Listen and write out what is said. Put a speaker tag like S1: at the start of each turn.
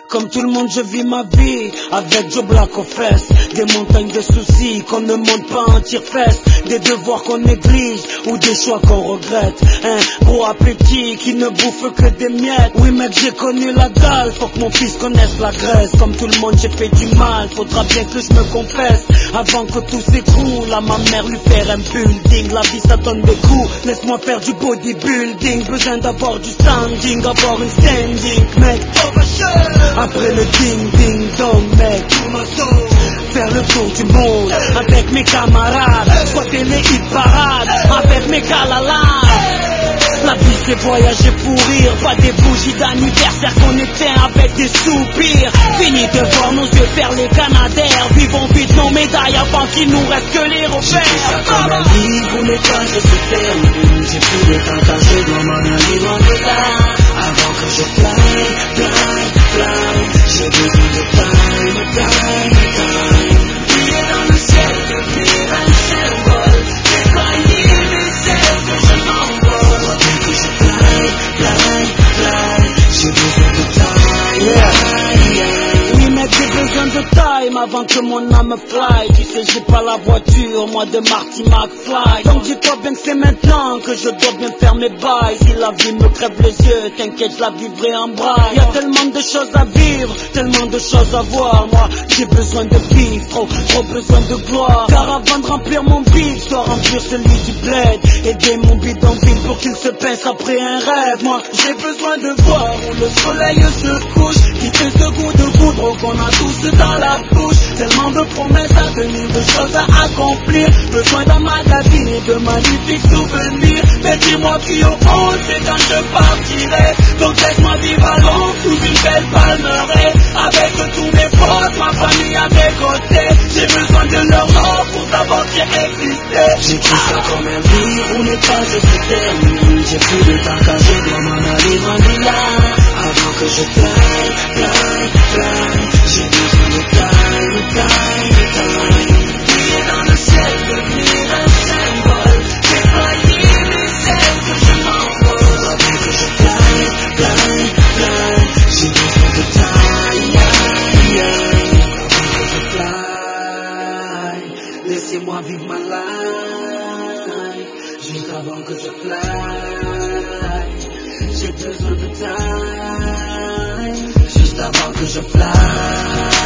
S1: Comme tout le monde je vis ma vie avec Joe Black aux fesses. Des montagnes de soucis qu'on ne monte pas en tire-fesse. Des devoirs qu'on néglige ou des choix qu'on regrette. Un gros appétit qui ne bouffe que des miettes. Oui mec j'ai connu la dalle, faut que mon fils connaisse la graisse. Comme tout le monde j'ai fait du mal, faudra bien que je me confesse avant que tout s'écroule. À ma mère lui faire un building, la vie ça donne des coups. Laisse-moi faire du bodybuilding, besoin d'avoir du standing, avoir une standing mec. Après le ding ding dong mec, faire le tour du monde avec mes camarades, squatter les hit parades avec mes calalas. La vie c'est voyager pour rire, pas des bougies d'anniversaire qu'on éteint avec des soupirs. Fini de voir nos yeux faire les canadaires, vivons vite nos médailles avant qu'il nous reste que les repères.
S2: J'ai comme un livre où les pages se terminent. J'ai plus le temps car je dois m'en aller loin de là. Avant que je fly, j'ai besoin de time. Briller dans le ciel, devenir un symbole. Déployer mes ailes que je m'envole. Faudra bien que je fly. J'ai besoin de time.
S1: Oui mec j'ai besoin de time avant que mon âme fly. Tu sais j'ai pas la voiture, moi de Marty McFly. Donc dis-toi bien que c'est maintenant que je dois bien faire mes bails. Si la vie me crève les yeux, t'inquiète je la vivrai en braille. Y'a tellement de choses à vivre, tellement de choses à voir. Moi j'ai besoin de vivre, trop besoin de gloire. Car avant de remplir mon vide, je dois remplir celui du bled. Aider mon bidonville pour qu'il se pince après un rêve. Moi j'ai besoin de voir où le soleil se couche, quitter ce goût de poudre qu'on a tous dans la bouche. Tellement de promesses à tenir, de choses à accomplir. Besoin d'un magazine et de magnifiques souvenirs. Mais dis-moi qui au fond c'est quand je partirai. Donc laisse-moi vivre à l'ombre sous une belle palmeraie, avec tous mes potes, ma famille à mes côtés. J'ai besoin de leur nom pour savoir qui existait.
S2: J'écris ça comme un livre où les pages se terminent. J'ai plus le temps car je dois m'en aller loin de là. Avant que je fly. J'ai besoin de time. Briller dans le ciel, devenir un symbole. Déployer mes ailes que je m'envole. Faudra bien que je fly. J'ai besoin de time. Avant que je fly. Laissez-moi vivre ma life. Juste avant que je fly. J'ai besoin de time. Juste avant que je fly.